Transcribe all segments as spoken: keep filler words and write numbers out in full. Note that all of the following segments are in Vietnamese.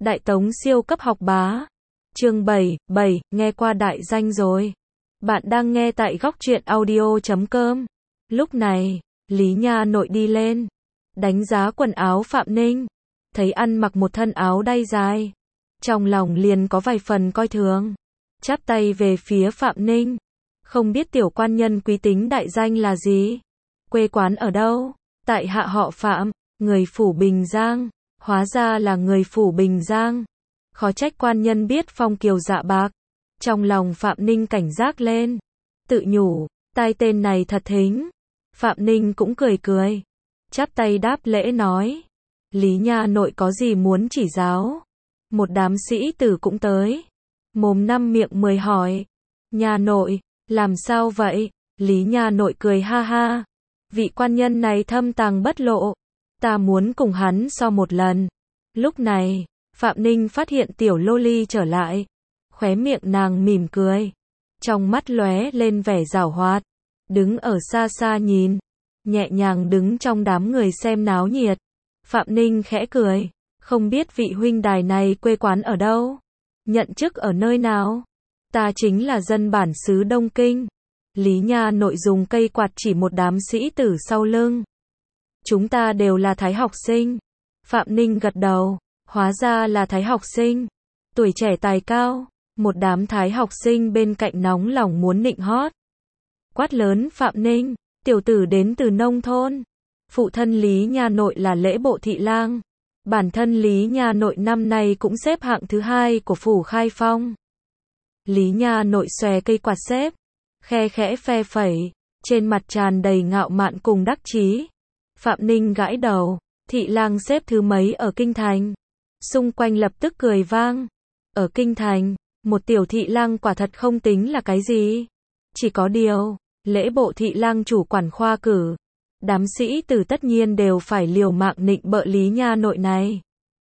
Đại Tống siêu cấp học bá. Chương bảy, bảy, nghe qua đại danh rồi. Bạn đang nghe tại góc truyện audio chấm com. Lúc này, Lý Nha Nội đi lên, đánh giá quần áo Phạm Ninh, thấy ăn mặc một thân áo đay dài, trong lòng liền có vài phần coi thường, chắp tay về phía Phạm Ninh. Không biết tiểu quan nhân quý tính đại danh là gì? Quê quán ở đâu? Tại hạ họ Phạm, người phủ Bình Giang. Hóa ra là người phủ Bình Giang. Khó trách quan nhân biết phong kiều dạ bạc. Trong lòng Phạm Ninh cảnh giác lên, tự nhủ, tai tên này thật thính. Phạm Ninh cũng cười cười, chắp tay đáp lễ nói, Lý Nha Nội có gì muốn chỉ giáo? Một đám sĩ tử cũng tới, mồm năm miệng mười hỏi, Nha Nội, làm sao vậy? Lý Nha Nội cười ha ha, vị quan nhân này thâm tàng bất lộ, ta muốn cùng hắn so một lần. Lúc này, Phạm Ninh phát hiện tiểu loli trở lại, khóe miệng nàng mỉm cười, trong mắt lóe lên vẻ giảo hoạt, đứng ở xa xa nhìn, nhẹ nhàng đứng trong đám người xem náo nhiệt. Phạm Ninh khẽ cười, không biết vị huynh đài này quê quán ở đâu, nhận chức ở nơi nào? Ta chính là dân bản xứ Đông Kinh. Lý Nha Nội dùng cây quạt chỉ một đám sĩ tử sau lưng. Chúng ta đều là thái học sinh. Phạm Ninh gật đầu, hóa ra là thái học sinh, tuổi trẻ tài cao. Một đám thái học sinh bên cạnh nóng lòng muốn nịnh hót. Quát lớn Phạm Ninh, tiểu tử đến từ nông thôn. Phụ thân Lý Nha Nội là lễ bộ thị lang. Bản thân Lý Nha Nội năm nay cũng xếp hạng thứ hai của phủ Khai Phong. Lý Nha Nội xòe cây quạt xếp, khe khẽ phe phẩy, trên mặt tràn đầy ngạo mạn cùng đắc chí. Phạm Ninh gãi đầu, thị lang xếp thứ mấy ở kinh thành? Xung quanh lập tức cười vang. Ở kinh thành, một tiểu thị lang quả thật không tính là cái gì. Chỉ có điều, lễ bộ thị lang chủ quản khoa cử, đám sĩ tử tất nhiên đều phải liều mạng nịnh bợ Lý Nha Nội này.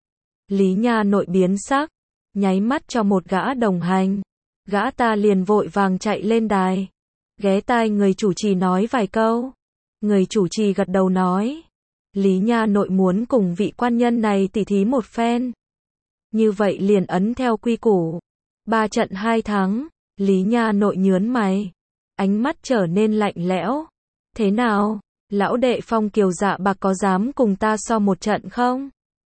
Lý Nha Nội biến sắc, nháy mắt cho một gã đồng hành. Gã ta liền vội vàng chạy lên đài, ghé tai người chủ trì nói vài câu. Người chủ trì gật đầu nói, Lý Nha Nội muốn cùng vị quan nhân này tỉ thí một phen. Như vậy liền ấn theo quy củ. Ba trận hai thắng. Lý Nha Nội nhớn mày, ánh mắt trở nên lạnh lẽo. Thế nào, lão đệ phong kiều dạ bạc có dám cùng ta so một trận không?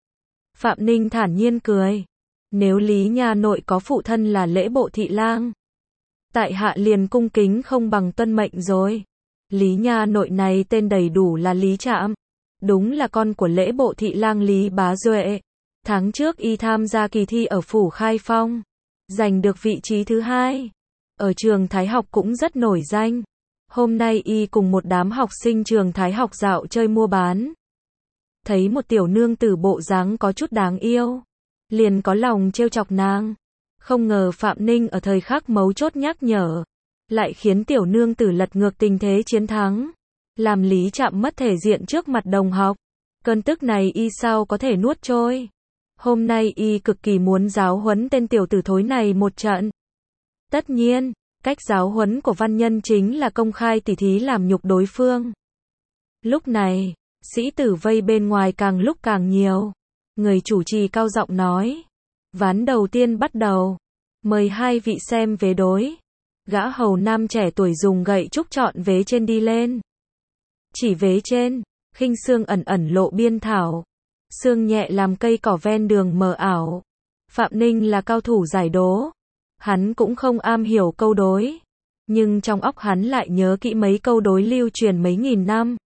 Phạm Ninh thản nhiên cười, nếu Lý Nha Nội có phụ thân là lễ bộ thị lang, tại hạ liền cung kính không bằng tuân mệnh rồi. Lý Nha Nội này tên đầy đủ là Lý Trạm, đúng là con của lễ bộ thị lang Lý Bá Duệ. Tháng trước y tham gia kỳ thi ở phủ Khai Phong, giành được vị trí thứ hai. Ở trường Thái học cũng rất nổi danh. Hôm nay y cùng một đám học sinh trường Thái học dạo chơi mua bán. Thấy một tiểu nương tử bộ dáng có chút đáng yêu, liền có lòng trêu chọc nàng. Không ngờ Phạm Ninh ở thời khắc mấu chốt nhắc nhở, lại khiến tiểu nương tử lật ngược tình thế chiến thắng, làm Lý Trạm mất thể diện trước mặt đồng học. Cơn tức này y sao có thể nuốt trôi. Hôm nay y cực kỳ muốn giáo huấn tên tiểu tử thối này một trận. Tất nhiên, cách giáo huấn của văn nhân chính là công khai tỉ thí làm nhục đối phương. Lúc này, sĩ tử vây bên ngoài càng lúc càng nhiều. Người chủ trì cao giọng nói, ván đầu tiên bắt đầu, mời hai vị xem vế đối. Gã hầu nam trẻ tuổi dùng gậy trúc chọn vế trên đi lên. Chỉ vế trên, khinh xương ẩn ẩn lộ biên thảo, sương nhẹ làm cây cỏ ven đường mờ ảo. Phạm Ninh là cao thủ giải đố, hắn cũng không am hiểu câu đối, nhưng trong óc hắn lại nhớ kỹ mấy câu đối lưu truyền mấy nghìn năm.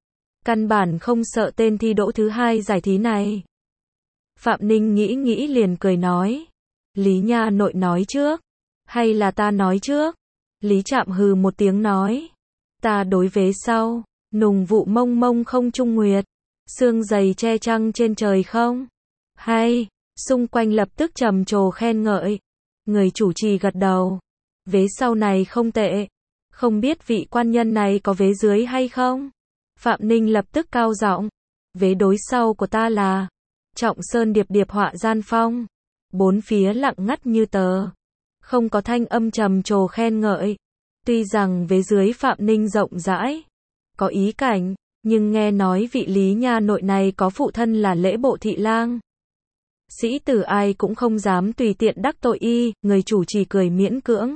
Căn bản không sợ tên thi đỗ thứ hai giải thí này. Phạm Ninh nghĩ nghĩ liền cười nói, Lý Nha Nội nói trước, hay là ta nói trước? Lý Trạm hừ một tiếng nói, ta đối vế sau. Nùng vụ mông mông không trung nguyệt, sương dày che trăng trên trời không? Hay, xung quanh lập tức trầm trồ khen ngợi. Người chủ trì gật đầu, vế sau này không tệ, không biết vị quan nhân này có vế dưới hay không? Phạm Ninh lập tức cao giọng, vế đối sau của ta là trọng sơn điệp điệp họa gian phong. Bốn phía lặng ngắt như tờ, không có thanh âm trầm trồ khen ngợi. Tuy rằng vế dưới Phạm Ninh rộng rãi, có ý cảnh, nhưng nghe nói vị Lý Nha Nội này có phụ thân là lễ bộ thị lang. Sĩ tử ai cũng không dám tùy tiện đắc tội y, người chủ trì cười miễn cưỡng.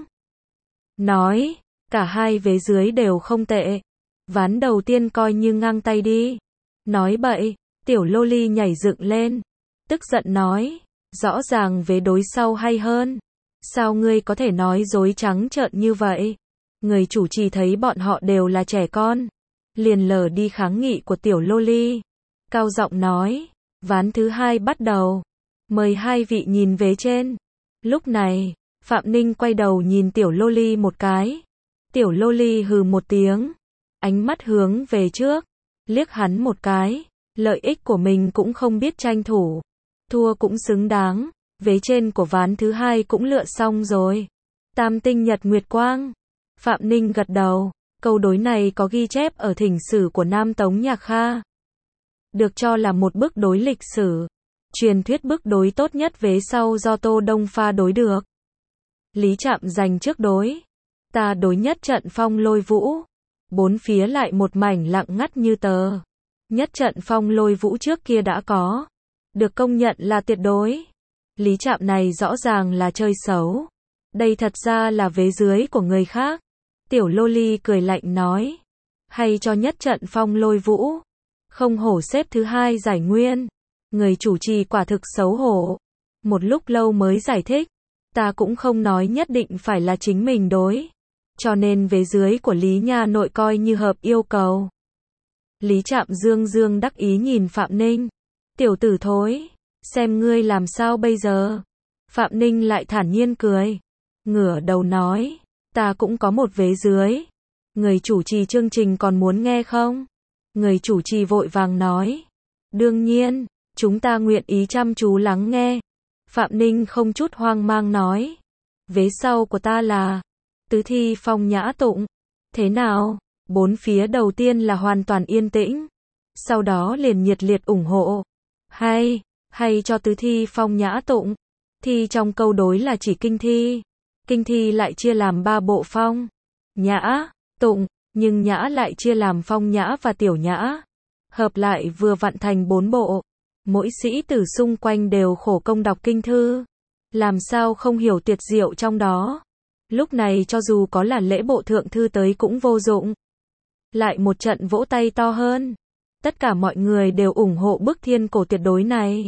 Nói, cả hai vế dưới đều không tệ. Ván đầu tiên coi như ngang tay đi. Nói bậy, tiểu loli nhảy dựng lên. Tức giận nói, rõ ràng vế đối sau hay hơn. Sao ngươi có thể nói dối trắng trợn như vậy? Người chủ trì thấy bọn họ đều là trẻ con. Liền lờ đi kháng nghị của tiểu loli. Cao giọng nói, ván thứ hai bắt đầu. Mời hai vị nhìn vế trên. Lúc này, Phạm Ninh quay đầu nhìn tiểu loli một cái. Tiểu loli hừ một tiếng. Ánh mắt hướng về trước. Liếc hắn một cái. Lợi ích của mình cũng không biết tranh thủ. Thua cũng xứng đáng. Vế trên của ván thứ hai cũng lựa xong rồi. Tam tinh nhật nguyệt quang. Phạm Ninh gật đầu. Câu đối này có ghi chép ở thỉnh sử của Nam Tống Nhạc Kha. Được cho là một bức đối lịch sử. Truyền thuyết bức đối tốt nhất vế sau do Tô Đông pha đối được. Lý Trạm giành trước đối. Ta đối nhất trận phong lôi vũ. Bốn phía lại một mảnh lặng ngắt như tờ. Nhất trận phong lôi vũ trước kia đã có. Được công nhận là tuyệt đối. Lý Trạm này rõ ràng là chơi xấu. Đây thật ra là vế dưới của người khác. Tiểu loli cười lạnh nói. Hay cho nhất trận phong lôi vũ. Không hổ xếp thứ hai giải nguyên. Người chủ trì quả thực xấu hổ. Một lúc lâu mới giải thích. Ta cũng không nói nhất định phải là chính mình đối. Cho nên vế dưới của Lý Nha Nội coi như hợp yêu cầu. Lý Trạm dương dương đắc ý nhìn Phạm Ninh. Tiểu tử thối. Xem ngươi làm sao bây giờ. Phạm Ninh lại thản nhiên cười. Ngửa đầu nói. Ta cũng có một vế dưới. Người chủ trì chương trình còn muốn nghe không? Người chủ trì vội vàng nói. Đương nhiên, chúng ta nguyện ý chăm chú lắng nghe. Phạm Ninh không chút hoang mang nói. Vế sau của ta là tứ thi phong nhã tụng. Thế nào? Bốn phía đầu tiên là hoàn toàn yên tĩnh. Sau đó liền nhiệt liệt ủng hộ. Hay, hay cho tứ thi phong nhã tụng. Thi trong câu đối là chỉ kinh thi. Kinh thi lại chia làm ba bộ phong. Nhã, tụng, nhưng nhã lại chia làm phong nhã và tiểu nhã. Hợp lại vừa vặn thành bốn bộ. Mỗi sĩ tử xung quanh đều khổ công đọc kinh thư. Làm sao không hiểu tuyệt diệu trong đó. Lúc này cho dù có là lễ bộ thượng thư tới cũng vô dụng. Lại một trận vỗ tay to hơn. Tất cả mọi người đều ủng hộ bức thiên cổ tuyệt đối này.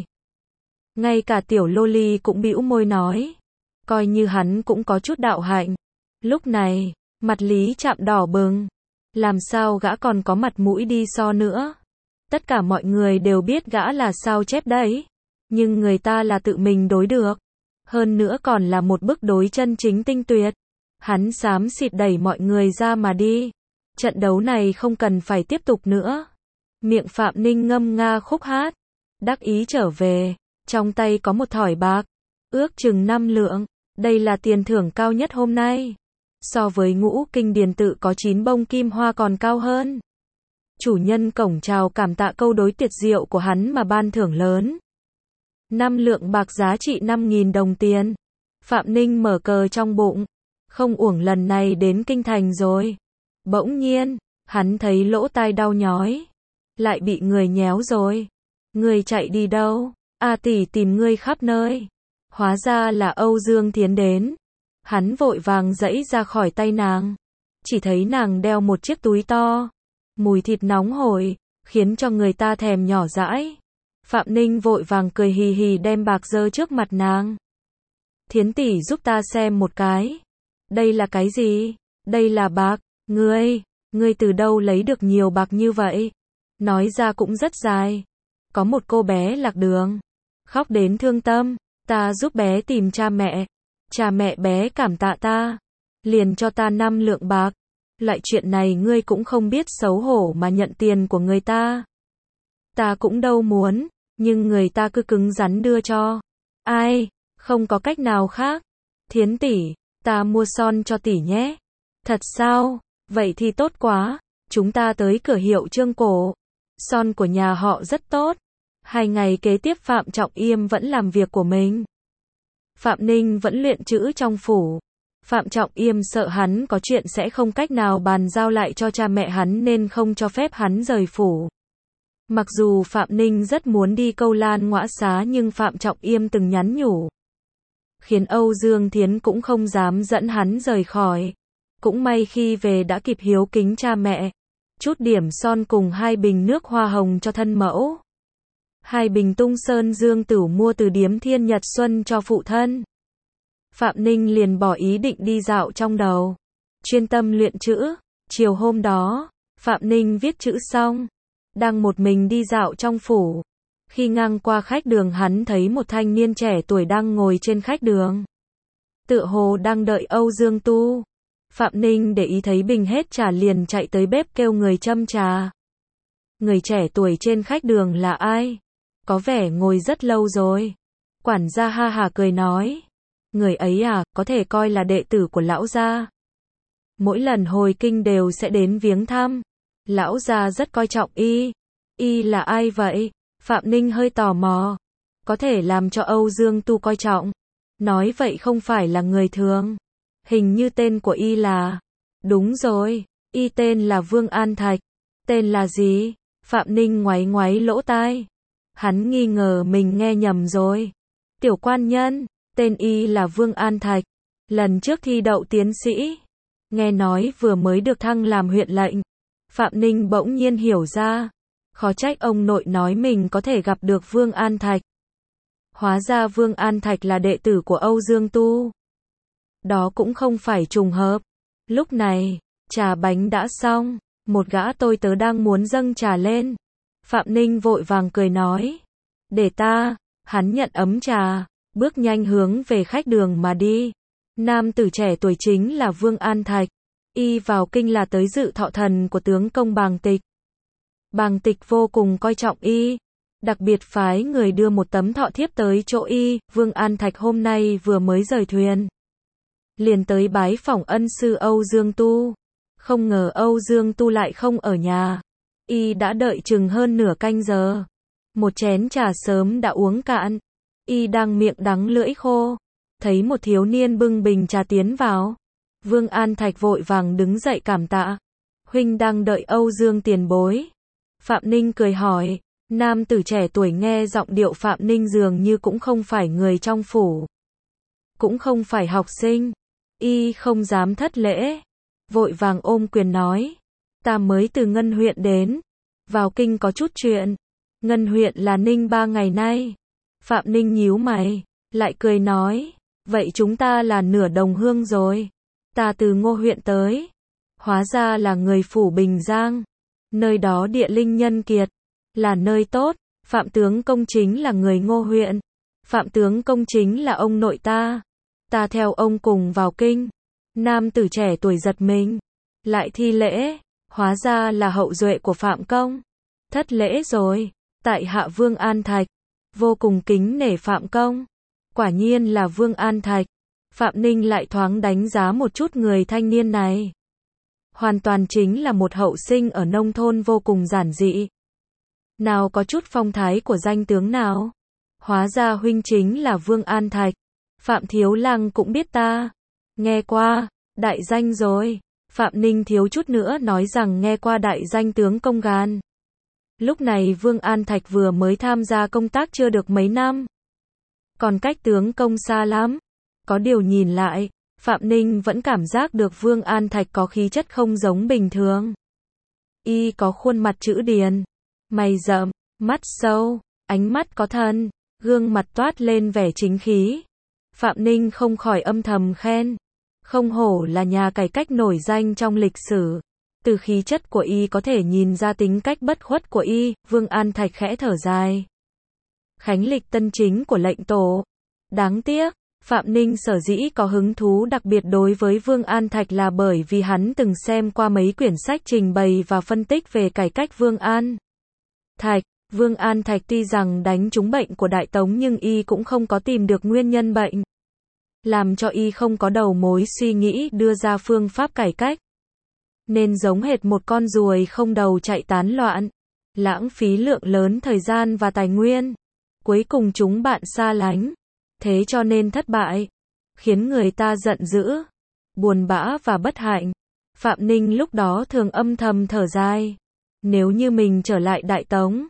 Ngay cả tiểu loli cũng bĩu môi nói. Coi như hắn cũng có chút đạo hạnh. Lúc này, mặt Lý Trạm đỏ bừng. Làm sao gã còn có mặt mũi đi so nữa. Tất cả mọi người đều biết gã là sao chép đấy. Nhưng người ta là tự mình đối được. Hơn nữa còn là một bức đối chân chính tinh tuyệt. Hắn xám xịt đẩy mọi người ra mà đi. Trận đấu này không cần phải tiếp tục nữa. Miệng Phạm Ninh ngâm nga khúc hát. Đắc ý trở về. Trong tay có một thỏi bạc. Ước chừng năm lượng. Đây là tiền thưởng cao nhất hôm nay. So với ngũ kinh điển tự có chín bông kim hoa còn cao hơn. Chủ nhân cổng chào cảm tạ câu đối tuyệt diệu của hắn mà ban thưởng lớn. Năm lượng bạc giá trị năm nghìn đồng tiền. Phạm Ninh mở cờ trong bụng. Không uổng lần này đến kinh thành rồi. Bỗng nhiên, hắn thấy lỗ tai đau nhói. Lại bị người nhéo rồi. Người chạy đi đâu? A tỷ tìm ngươi khắp nơi. Hóa ra là Âu Dương Thiến đến. Hắn vội vàng giãy ra khỏi tay nàng. Chỉ thấy nàng đeo một chiếc túi to. Mùi thịt nóng hổi, khiến cho người ta thèm nhỏ dãi. Phạm Ninh vội vàng cười hì hì đem bạc giơ trước mặt nàng. Thiến tỷ giúp ta xem một cái. Đây là cái gì? Đây là bạc. Ngươi, ngươi từ đâu lấy được nhiều bạc như vậy? Nói ra cũng rất dài. Có một cô bé lạc đường. Khóc đến thương tâm. Ta giúp bé tìm cha mẹ. Cha mẹ bé cảm tạ ta. Liền cho ta năm lượng bạc. Loại chuyện này ngươi cũng không biết xấu hổ mà nhận tiền của người ta. Ta cũng đâu muốn. Nhưng người ta cứ cứng rắn đưa cho. Ai? Không có cách nào khác. Thiến tỷ, ta mua son cho tỷ nhé. Thật sao? Vậy thì tốt quá. Chúng ta tới cửa hiệu Trương Cổ. Son của nhà họ rất tốt. Hai ngày kế tiếp Phạm Trọng Yêm vẫn làm việc của mình. Phạm Ninh vẫn luyện chữ trong phủ. Phạm Trọng Yêm sợ hắn có chuyện sẽ không cách nào bàn giao lại cho cha mẹ hắn nên không cho phép hắn rời phủ. Mặc dù Phạm Ninh rất muốn đi Câu Lan Ngõa Xá nhưng Phạm Trọng Yêm từng nhắn nhủ, khiến Âu Dương Thiến cũng không dám dẫn hắn rời khỏi. Cũng may khi về đã kịp hiếu kính cha mẹ, chút điểm son cùng hai bình nước hoa hồng cho thân mẫu. Hai bình tung sơn dương tửu mua từ điếm Thiên Nhật Xuân cho phụ thân. Phạm Ninh liền bỏ ý định đi dạo trong đầu, chuyên tâm luyện chữ. Chiều hôm đó, Phạm Ninh viết chữ xong, đang một mình đi dạo trong phủ. Khi ngang qua khách đường hắn thấy một thanh niên trẻ tuổi đang ngồi trên khách đường. Tựa hồ đang đợi Âu Dương Tu. Phạm Ninh để ý thấy bình hết trà liền chạy tới bếp kêu người châm trà. Người trẻ tuổi trên khách đường là ai? Có vẻ ngồi rất lâu rồi. Quản gia ha hả cười nói. Người ấy à, có thể coi là đệ tử của lão gia. Mỗi lần hồi kinh đều sẽ đến viếng thăm. Lão gia rất coi trọng y. Y là ai vậy? Phạm Ninh hơi tò mò. Có thể làm cho Âu Dương Tu coi trọng. Nói vậy không phải là người thường. Hình như tên của y là... Đúng rồi, y tên là Vương An Thạch. Tên là gì? Phạm Ninh ngoáy ngoáy lỗ tai. Hắn nghi ngờ mình nghe nhầm rồi. Tiểu quan nhân, tên y là Vương An Thạch. Lần trước thi đậu tiến sĩ. Nghe nói vừa mới được thăng làm huyện lệnh. Phạm Ninh bỗng nhiên hiểu ra. Khó trách ông nội nói mình có thể gặp được Vương An Thạch. Hóa ra Vương An Thạch là đệ tử của Âu Dương Tu. Đó cũng không phải trùng hợp. Lúc này, trà bánh đã xong. Một gã tôi tớ đang muốn dâng trà lên. Phạm Ninh vội vàng cười nói. Để ta. Hắn nhận ấm trà, bước nhanh hướng về khách đường mà đi. Nam tử trẻ tuổi chính là Vương An Thạch. Y vào kinh là tới dự thọ thần của tướng công Bàng Tịch. Bàng Tịch vô cùng coi trọng y. Đặc biệt phái người đưa một tấm thọ thiếp tới chỗ y. Vương An Thạch hôm nay vừa mới rời thuyền. Liền tới bái phỏng ân sư Âu Dương Tu. Không ngờ Âu Dương Tu lại không ở nhà. Y đã đợi chừng hơn nửa canh giờ. Một chén trà sớm đã uống cạn. Y đang miệng đắng lưỡi khô. Thấy một thiếu niên bưng bình trà tiến vào. Vương An Thạch vội vàng đứng dậy cảm tạ. Huynh đang đợi Âu Dương tiền bối. Phạm Ninh cười hỏi. Nam tử trẻ tuổi nghe giọng điệu Phạm Ninh dường như cũng không phải người trong phủ. Cũng không phải học sinh. Y không dám thất lễ. Vội vàng ôm quyền nói. Ta mới từ Ngân huyện đến. Vào kinh có chút chuyện. Ngân huyện là Ninh ba ngày nay. Phạm Ninh nhíu mày. Lại cười nói. Vậy chúng ta là nửa đồng hương rồi. Ta từ Ngô huyện tới. Hóa ra là người phủ Bình Giang. Nơi đó địa linh nhân kiệt. Là nơi tốt. Phạm tướng công chính là người Ngô huyện. Phạm tướng công chính là ông nội ta. Ta theo ông cùng vào kinh. Nam tử trẻ tuổi giật mình. Lại thi lễ. Hóa ra là hậu duệ của Phạm công. Thất lễ rồi. Tại hạ Vương An Thạch. Vô cùng kính nể Phạm công. Quả nhiên là Vương An Thạch. Phạm Ninh lại thoáng đánh giá một chút người thanh niên này. Hoàn toàn chính là một hậu sinh ở nông thôn vô cùng giản dị. Nào có chút phong thái của danh tướng nào. Hóa ra huynh chính là Vương An Thạch. Phạm thiếu lang cũng biết ta. Nghe qua, đại danh rồi. Phạm Ninh thiếu chút nữa nói rằng nghe qua đại danh tướng công gan. Lúc này Vương An Thạch vừa mới tham gia công tác chưa được mấy năm. Còn cách tướng công xa lắm. Có điều nhìn lại, Phạm Ninh vẫn cảm giác được Vương An Thạch có khí chất không giống bình thường. Y có khuôn mặt chữ điền, mày rậm, mắt sâu, ánh mắt có thân, gương mặt toát lên vẻ chính khí. Phạm Ninh không khỏi âm thầm khen. Không hổ là nhà cải cách nổi danh trong lịch sử. Từ khí chất của y có thể nhìn ra tính cách bất khuất của y. Vương An Thạch khẽ thở dài. Khánh lịch tân chính của lệnh tổ. Đáng tiếc, Phạm Ninh sở dĩ có hứng thú đặc biệt đối với Vương An Thạch là bởi vì hắn từng xem qua mấy quyển sách trình bày và phân tích về cải cách Vương An Thạch. Vương An Thạch tuy rằng đánh trúng bệnh của Đại Tống nhưng y cũng không có tìm được nguyên nhân bệnh. Làm cho y không có đầu mối suy nghĩ đưa ra phương pháp cải cách. Nên giống hệt một con ruồi không đầu chạy tán loạn. Lãng phí lượng lớn thời gian và tài nguyên. Cuối cùng chúng bạn xa lánh. Thế cho nên thất bại. Khiến người ta giận dữ. Buồn bã và bất hạnh. Phạm Ninh lúc đó thường âm thầm thở dài. Nếu như mình trở lại Đại Tống.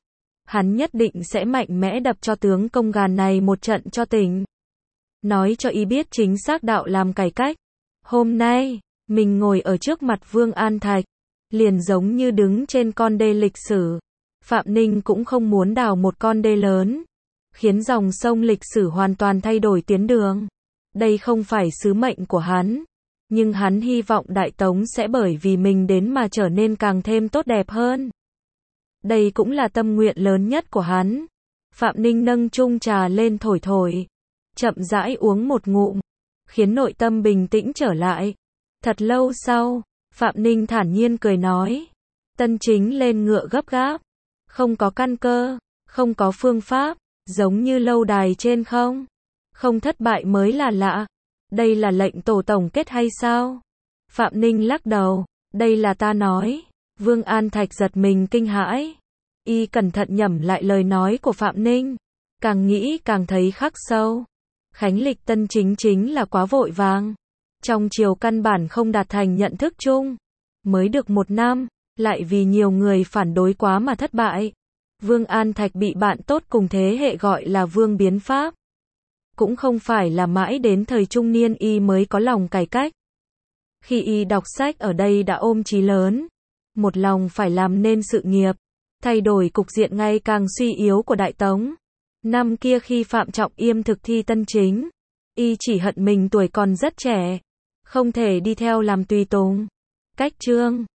hắn nhất định sẽ mạnh mẽ đập cho tướng công gàn này một trận cho tỉnh. Nói cho y biết chính xác đạo làm cải cách. Hôm nay, mình ngồi ở trước mặt Vương An Thạch, liền giống như đứng trên con đê lịch sử. Phạm Ninh cũng không muốn đào một con đê lớn, khiến dòng sông lịch sử hoàn toàn thay đổi tiến đường. Đây không phải sứ mệnh của hắn, nhưng hắn hy vọng Đại Tống sẽ bởi vì mình đến mà trở nên càng thêm tốt đẹp hơn. Đây cũng là tâm nguyện lớn nhất của hắn. Phạm Ninh nâng chung trà lên thổi thổi, chậm rãi uống một ngụm, khiến nội tâm bình tĩnh trở lại. Thật lâu sau, Phạm Ninh thản nhiên cười nói, Tân Chính lên ngựa gấp gáp, không có căn cơ, không có phương pháp, giống như lâu đài trên không. Không thất bại mới là lạ. Đây là lệnh tổ tổng kết hay sao? Phạm Ninh lắc đầu, đây là ta nói. Vương An Thạch giật mình kinh hãi. Y cẩn thận nhẩm lại lời nói của Phạm Ninh. Càng nghĩ càng thấy khắc sâu. Khánh lịch Tân Chính chính là quá vội vàng. Trong triều căn bản không đạt thành nhận thức chung. Mới được một năm, lại vì nhiều người phản đối quá mà thất bại. Vương An Thạch bị bạn tốt cùng thế hệ gọi là Vương Biến Pháp. Cũng không phải là mãi đến thời trung niên y mới có lòng cải cách. Khi y đọc sách ở đây đã ôm chí lớn, một lòng phải làm nên sự nghiệp, thay đổi cục diện ngày càng suy yếu của Đại Tống. Năm kia khi Phạm Trọng Yêm thực thi Tân Chính, y chỉ hận mình tuổi còn rất trẻ, không thể đi theo làm tùy tùng. Cách chương